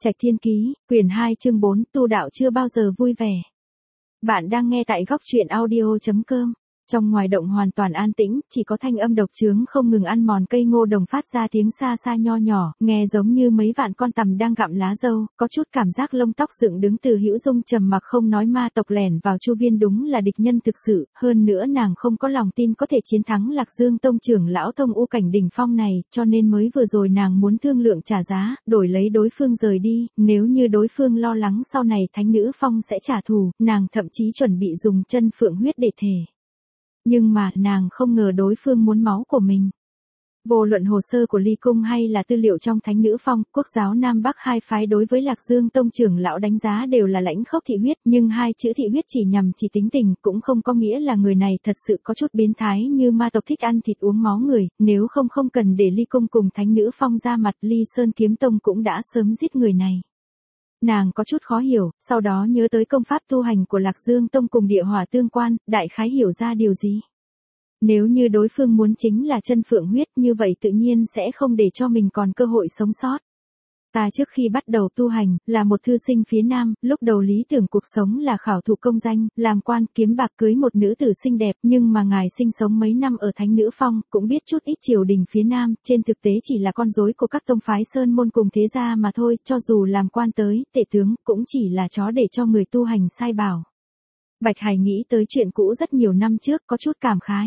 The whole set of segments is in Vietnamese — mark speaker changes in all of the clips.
Speaker 1: Trạch Thiên Ký, quyển 2 chương 4, tu đạo chưa bao giờ vui vẻ. Bạn đang nghe tại góc truyện audio.com. Trong ngoài động hoàn toàn an tĩnh, chỉ có thanh âm độc chướng không ngừng ăn mòn cây ngô đồng phát ra tiếng xa xa nho nhỏ, nghe giống như mấy vạn con tằm đang gặm lá dâu, có chút cảm giác lông tóc dựng đứng. Từ Hữu Dung trầm mặc không nói, ma tộc lẻn vào Chu Viên đúng là địch nhân thực sự, hơn nữa nàng không có lòng tin có thể chiến thắng Lạc Dương tông trưởng lão Thông U cảnh đỉnh phong này, cho nên mới vừa rồi nàng muốn thương lượng trả giá, đổi lấy đối phương rời đi, nếu như đối phương lo lắng sau này thánh nữ phong sẽ trả thù, nàng thậm chí chuẩn bị dùng chân phượng huyết để thề. Nhưng mà, nàng không ngờ đối phương muốn máu của mình. Vô luận hồ sơ của Ly Cung hay là tư liệu trong Thánh Nữ Phong, quốc giáo Nam Bắc hai phái đối với Lạc Dương tông trưởng lão đánh giá đều là lãnh khốc thị huyết, nhưng hai chữ thị huyết chỉ nhằm chỉ tính tình, cũng không có nghĩa là người này thật sự có chút biến thái như ma tộc thích ăn thịt uống máu người, nếu không cần để Ly Cung cùng Thánh Nữ Phong ra mặt, Ly Sơn Kiếm Tông cũng đã sớm giết người này. Nàng có chút khó hiểu, sau đó nhớ tới công pháp tu hành của Lạc Dương Tông cùng địa hỏa tương quan, đại khái hiểu ra điều gì. Nếu như đối phương muốn chính là chân phượng huyết, như vậy tự nhiên sẽ không để cho mình còn cơ hội sống sót. Ta trước khi bắt đầu tu hành, là một thư sinh phía Nam, lúc đầu lý tưởng cuộc sống là khảo thụ công danh, làm quan, kiếm bạc, cưới một nữ tử xinh đẹp, nhưng mà ngài sinh sống mấy năm ở Thánh Nữ Phong, cũng biết chút ít triều đình phía Nam, trên thực tế chỉ là con rối của các tông phái sơn môn cùng thế gia mà thôi, cho dù làm quan tới, tể tướng, cũng chỉ là chó để cho người tu hành sai bảo. Bạch Hải nghĩ tới chuyện cũ rất nhiều năm trước, có chút cảm khái.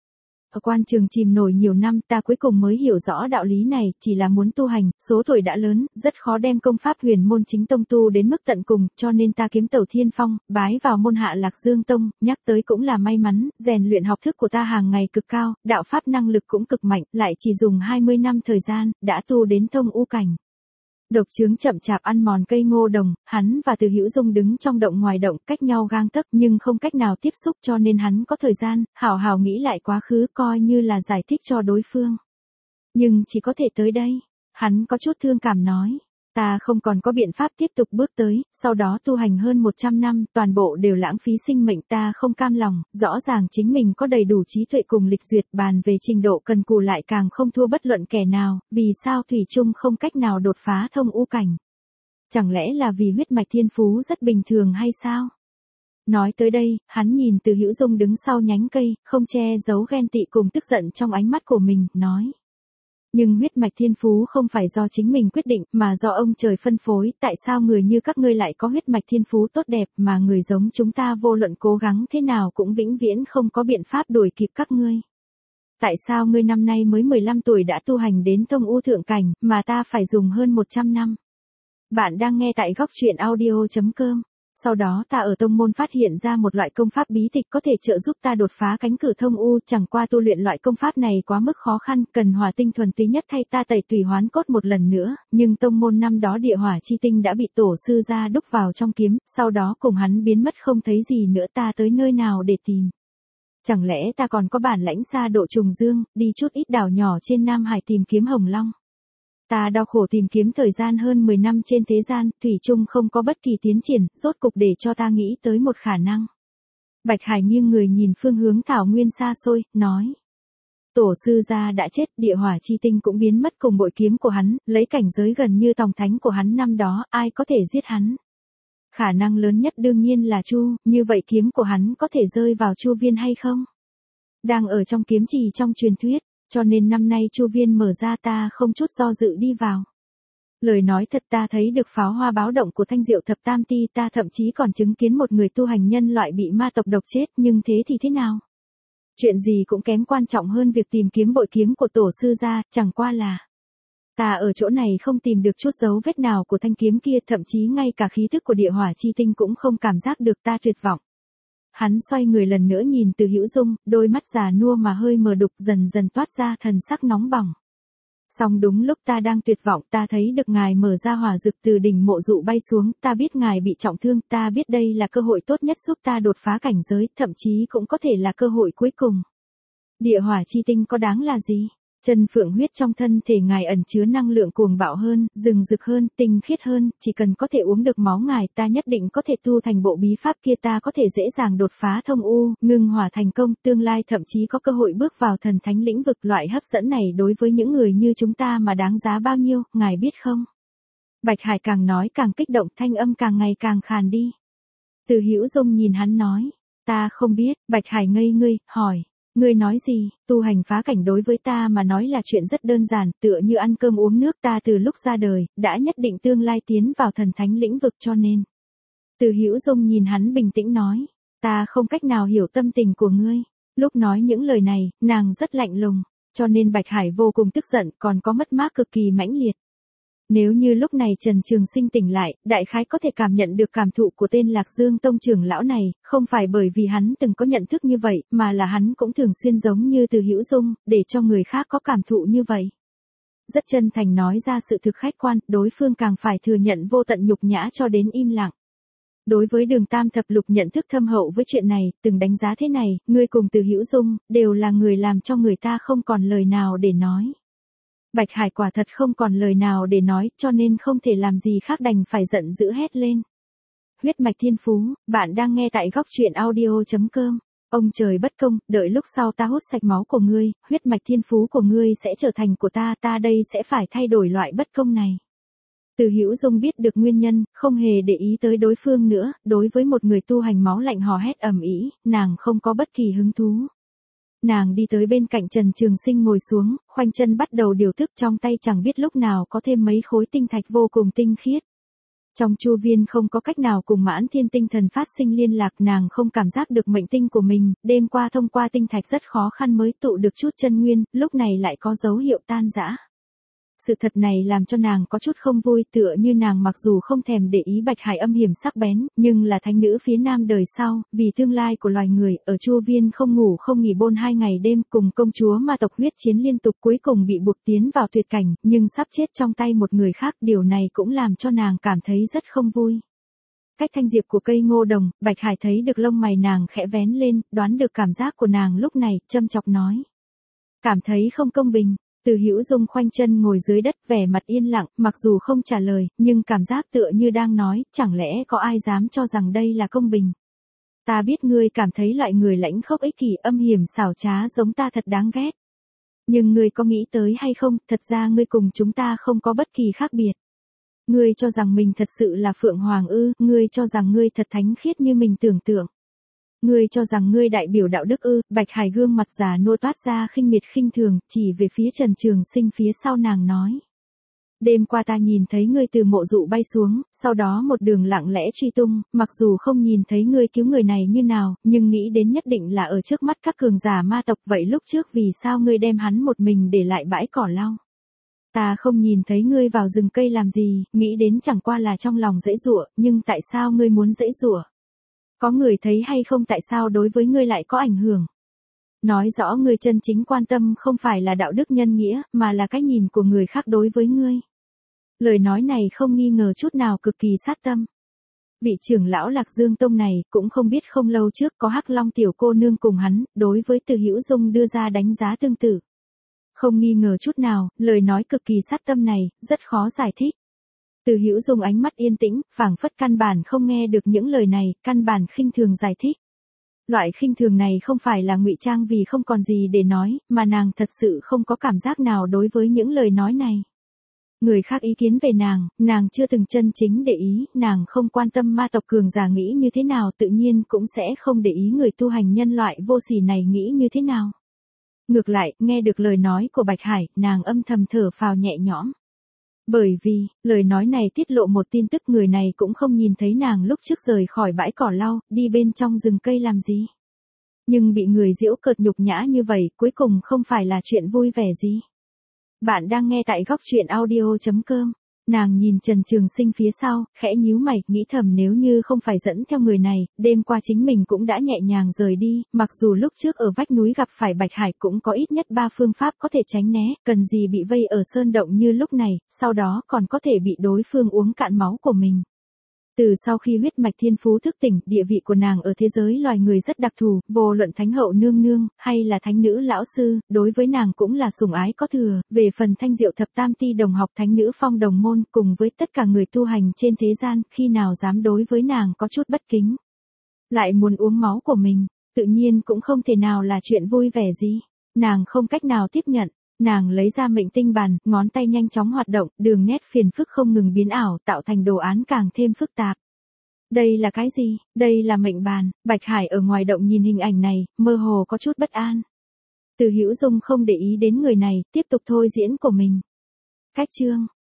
Speaker 1: Ở quan trường chìm nổi nhiều năm, ta cuối cùng mới hiểu rõ đạo lý này, chỉ là muốn tu hành, số tuổi đã lớn, rất khó đem công pháp huyền môn chính tông tu đến mức tận cùng, cho nên ta kiếm tẩu thiên phong, bái vào môn hạ Lạc Dương tông, nhắc tới cũng là may mắn, rèn luyện học thức của ta hàng ngày cực cao, đạo pháp năng lực cũng cực mạnh, lại chỉ dùng 20 năm thời gian, đã tu đến thông u cảnh. Độc chướng chậm chạp ăn mòn cây ngô đồng, hắn và Từ Hữu Dung đứng trong động ngoài động, cách nhau gang tấc nhưng không cách nào tiếp xúc, cho nên hắn có thời gian, hào hào nghĩ lại quá khứ, coi như là giải thích cho đối phương. Nhưng chỉ có thể tới đây, hắn có chút thương cảm nói. Ta không còn có biện pháp tiếp tục bước tới, sau đó tu hành hơn 100 năm, toàn bộ đều lãng phí sinh mệnh, ta không cam lòng, rõ ràng chính mình có đầy đủ trí tuệ cùng lịch duyệt, bàn về trình độ cần cù lại càng không thua bất luận kẻ nào, vì sao thủy chung không cách nào đột phá thông u cảnh? Chẳng lẽ là vì huyết mạch thiên phú rất bình thường hay sao? Nói tới đây, hắn nhìn Từ Hữu Dung đứng sau nhánh cây, không che giấu ghen tị cùng tức giận trong ánh mắt của mình, nói. Nhưng huyết mạch thiên phú không phải do chính mình quyết định, mà do ông trời phân phối, tại sao người như các ngươi lại có huyết mạch thiên phú tốt đẹp, mà người giống chúng ta vô luận cố gắng thế nào cũng vĩnh viễn không có biện pháp đuổi kịp các ngươi? Tại sao ngươi năm nay mới 15 tuổi đã tu hành đến thông u thượng cảnh, mà ta phải dùng hơn 100 năm? Bạn đang nghe tại góc truyện audio.com. Sau đó ta ở tông môn phát hiện ra một loại công pháp bí tịch có thể trợ giúp ta đột phá cánh cửa thông u, chẳng qua tu luyện loại công pháp này quá mức khó khăn, cần hỏa tinh thuần túy nhất thay ta tẩy tùy hoán cốt một lần nữa, nhưng tông môn năm đó địa hỏa chi tinh đã bị tổ sư gia đúc vào trong kiếm, sau đó cùng hắn biến mất không thấy gì nữa, ta tới nơi nào để tìm? Chẳng lẽ ta còn có bản lãnh xa độ trùng dương, đi chút ít đảo nhỏ trên Nam Hải tìm kiếm hồng long? Ta đau khổ tìm kiếm thời gian hơn 10 năm trên thế gian, thủy chung không có bất kỳ tiến triển, rốt cục để cho ta nghĩ tới một khả năng. Bạch Hải nghiêng người nhìn phương hướng thảo nguyên xa xôi, nói. Tổ sư gia đã chết, địa hỏa chi tinh cũng biến mất cùng bội kiếm của hắn, lấy cảnh giới gần như tòng thánh của hắn năm đó, ai có thể giết hắn? Khả năng lớn nhất đương nhiên là Chu, như vậy kiếm của hắn có thể rơi vào Chu Viên hay không? Đang ở trong kiếm trì trong truyền thuyết. Cho nên năm nay Chu Viên mở ra, ta không chút do dự đi vào. Lời nói thật, ta thấy được pháo hoa báo động của Thanh Diệu Thập Tam Ti, ta thậm chí còn chứng kiến một người tu hành nhân loại bị ma tộc độc chết, nhưng thế thì thế nào? Chuyện gì cũng kém quan trọng hơn việc tìm kiếm bội kiếm của tổ sư gia, chẳng qua là ta ở chỗ này không tìm được chút dấu vết nào của thanh kiếm kia, thậm chí ngay cả khí thức của địa hỏa chi tinh cũng không cảm giác được, ta tuyệt vọng. Hắn xoay người lần nữa nhìn Từ Hữu Dung, đôi mắt già nua mà hơi mờ đục dần dần toát ra thần sắc nóng bỏng. Song đúng lúc ta đang tuyệt vọng, ta thấy được ngài mở ra hỏa dực từ đỉnh mộ dụ bay xuống, ta biết ngài bị trọng thương, ta biết đây là cơ hội tốt nhất giúp ta đột phá cảnh giới, thậm chí cũng có thể là cơ hội cuối cùng. Địa hỏa chi tinh có đáng là gì? Chân phượng huyết trong thân thể ngài ẩn chứa năng lượng cuồng bạo hơn, rừng rực hơn, tinh khiết hơn, chỉ cần có thể uống được máu ngài, ta nhất định có thể tu thành bộ bí pháp kia, ta có thể dễ dàng đột phá thông u, ngưng hỏa thành công, tương lai thậm chí có cơ hội bước vào thần thánh lĩnh vực. Loại hấp dẫn này đối với những người như chúng ta mà đáng giá bao nhiêu, ngài biết không? Bạch Hải càng nói càng kích động, thanh âm càng ngày càng khàn đi. Từ Hữu Dung nhìn hắn nói, ta không biết. Bạch Hải ngây ngươi, hỏi, ngươi nói gì? Tu hành phá cảnh đối với ta mà nói là chuyện rất đơn giản, tựa như ăn cơm uống nước. Ta từ lúc ra đời, đã nhất định tương lai tiến vào thần thánh lĩnh vực cho nên. Từ Hữu Dung nhìn hắn bình tĩnh nói, ta không cách nào hiểu tâm tình của ngươi. Lúc nói những lời này, nàng rất lạnh lùng, cho nên Bạch Hải vô cùng tức giận, còn có mất mát cực kỳ mãnh liệt. Nếu như lúc này Trần Trường Sinh tỉnh lại, đại khái có thể cảm nhận được cảm thụ của tên Lạc Dương Tông trưởng lão này, không phải bởi vì hắn từng có nhận thức như vậy, mà là hắn cũng thường xuyên giống như Từ Hữu Dung, để cho người khác có cảm thụ như vậy. Rất chân thành nói ra sự thực khách quan, đối phương càng phải thừa nhận vô tận nhục nhã cho đến im lặng. Đối với Đường Tam Thập Lục nhận thức thâm hậu với chuyện này, từng đánh giá thế này, ngươi cùng Từ Hữu Dung, đều là người làm cho người ta không còn lời nào để nói. Bạch Hải quả thật không còn lời nào để nói, cho nên không thể làm gì khác đành phải giận dữ hét lên. Huyết mạch thiên phú, bạn đang nghe tại góc truyện audio.com. Ông trời bất công, đợi lúc sau ta hút sạch máu của ngươi, huyết mạch thiên phú của ngươi sẽ trở thành của ta đây sẽ phải thay đổi loại bất công này. Từ Hữu Dung biết được nguyên nhân, không hề để ý tới đối phương nữa, đối với một người tu hành máu lạnh hò hét ầm ĩ, nàng không có bất kỳ hứng thú. Nàng đi tới bên cạnh Trần Trường Sinh ngồi xuống, khoanh chân bắt đầu điều thức, trong tay chẳng biết lúc nào có thêm mấy khối tinh thạch vô cùng tinh khiết. Trong chu viên không có cách nào cùng Mãn Thiên tinh thần phát sinh liên lạc, nàng không cảm giác được mệnh tinh của mình, đêm qua thông qua tinh thạch rất khó khăn mới tụ được chút chân nguyên, lúc này lại có dấu hiệu tan rã. Sự thật này làm cho nàng có chút không vui, tựa như nàng mặc dù không thèm để ý Bạch Hải âm hiểm sắc bén, nhưng là thánh nữ phía nam đời sau, vì tương lai của loài người, ở chu viên không ngủ không nghỉ bôn 2 ngày đêm, cùng công chúa ma tộc huyết chiến liên tục, cuối cùng bị buộc tiến vào tuyệt cảnh, nhưng sắp chết trong tay một người khác, điều này cũng làm cho nàng cảm thấy rất không vui. Cách thanh diệp của cây ngô đồng, Bạch Hải thấy được lông mày nàng khẽ vén lên, đoán được cảm giác của nàng lúc này, châm chọc nói. Cảm thấy không công bình. Từ Hữu Dung khoanh chân ngồi dưới đất, vẻ mặt yên lặng, mặc dù không trả lời, nhưng cảm giác tựa như đang nói, chẳng lẽ có ai dám cho rằng đây là công bình. Ta biết ngươi cảm thấy loại người lãnh khốc ích kỷ âm hiểm xảo trá giống ta thật đáng ghét. Nhưng ngươi có nghĩ tới hay không, thật ra ngươi cùng chúng ta không có bất kỳ khác biệt. Ngươi cho rằng mình thật sự là Phượng Hoàng ư, ngươi cho rằng ngươi thật thánh khiết như mình tưởng tượng. Ngươi cho rằng ngươi đại biểu đạo đức ư? Bạch Hải gương mặt già nua toát ra khinh miệt khinh thường, chỉ về phía Trần Trường Sinh phía sau nàng nói. Đêm qua ta nhìn thấy ngươi từ mộ dụ bay xuống, sau đó một đường lặng lẽ truy tung, mặc dù không nhìn thấy ngươi cứu người này như nào, nhưng nghĩ đến nhất định là ở trước mắt các cường giả ma tộc, vậy lúc trước vì sao ngươi đem hắn một mình để lại bãi cỏ lau? Ta không nhìn thấy ngươi vào rừng cây làm gì, nghĩ đến chẳng qua là trong lòng dễ dụa, nhưng tại sao ngươi muốn dễ dụa? Có người thấy hay không, tại sao đối với ngươi lại có ảnh hưởng? Nói rõ ngươi chân chính quan tâm không phải là đạo đức nhân nghĩa, mà là cách nhìn của người khác đối với ngươi. Lời nói này không nghi ngờ chút nào cực kỳ sát tâm. Vị trưởng lão Lạc Dương Tông này cũng không biết không lâu trước có Hắc Long tiểu cô nương cùng hắn, đối với Từ Hữu Dung đưa ra đánh giá tương tự. Không nghi ngờ chút nào, lời nói cực kỳ sát tâm này, rất khó giải thích. Từ Hữu Dung ánh mắt yên tĩnh, phảng phất căn bản không nghe được những lời này, căn bản khinh thường giải thích. Loại khinh thường này không phải là ngụy trang vì không còn gì để nói, mà nàng thật sự không có cảm giác nào đối với những lời nói này. Người khác ý kiến về nàng chưa từng chân chính để ý, nàng không quan tâm ma tộc cường giả nghĩ như thế nào, tự nhiên cũng sẽ không để ý người tu hành nhân loại vô sỉ này nghĩ như thế nào. Ngược lại, nghe được lời nói của Bạch Hải, nàng âm thầm thở phào nhẹ nhõm. Bởi vì, lời nói này tiết lộ một tin tức, người này cũng không nhìn thấy nàng lúc trước rời khỏi bãi cỏ lau, đi bên trong rừng cây làm gì. Nhưng bị người giễu cợt nhục nhã như vậy, cuối cùng không phải là chuyện vui vẻ gì. Bạn đang nghe tại góc truyện audio.com. Nàng nhìn Trần Trường Sinh phía sau, khẽ nhíu mày, nghĩ thầm nếu như không phải dẫn theo người này, đêm qua chính mình cũng đã nhẹ nhàng rời đi, mặc dù lúc trước ở vách núi gặp phải Bạch Hải cũng có ít nhất 3 phương pháp có thể tránh né, cần gì bị vây ở sơn động như lúc này, sau đó còn có thể bị đối phương uống cạn máu của mình. Từ sau khi huyết mạch thiên phú thức tỉnh, địa vị của nàng ở thế giới loài người rất đặc thù, vô luận thánh hậu nương nương, hay là thánh nữ lão sư, đối với nàng cũng là sủng ái có thừa, về phần thanh diệu thập tam ti đồng học thánh nữ phong đồng môn, cùng với tất cả người tu hành trên thế gian, khi nào dám đối với nàng có chút bất kính. Lại muốn uống máu của mình, tự nhiên cũng không thể nào là chuyện vui vẻ gì, nàng không cách nào tiếp nhận. Nàng lấy ra mệnh tinh bàn, ngón tay nhanh chóng hoạt động, đường nét phiền phức không ngừng biến ảo, tạo thành đồ án càng thêm phức tạp. Đây là cái gì? Đây là mệnh bàn. Bạch Hải ở ngoài động nhìn hình ảnh này, mơ hồ có chút bất an. Từ Hữu Dung không để ý đến người này, tiếp tục thôi diễn của mình. Cách chương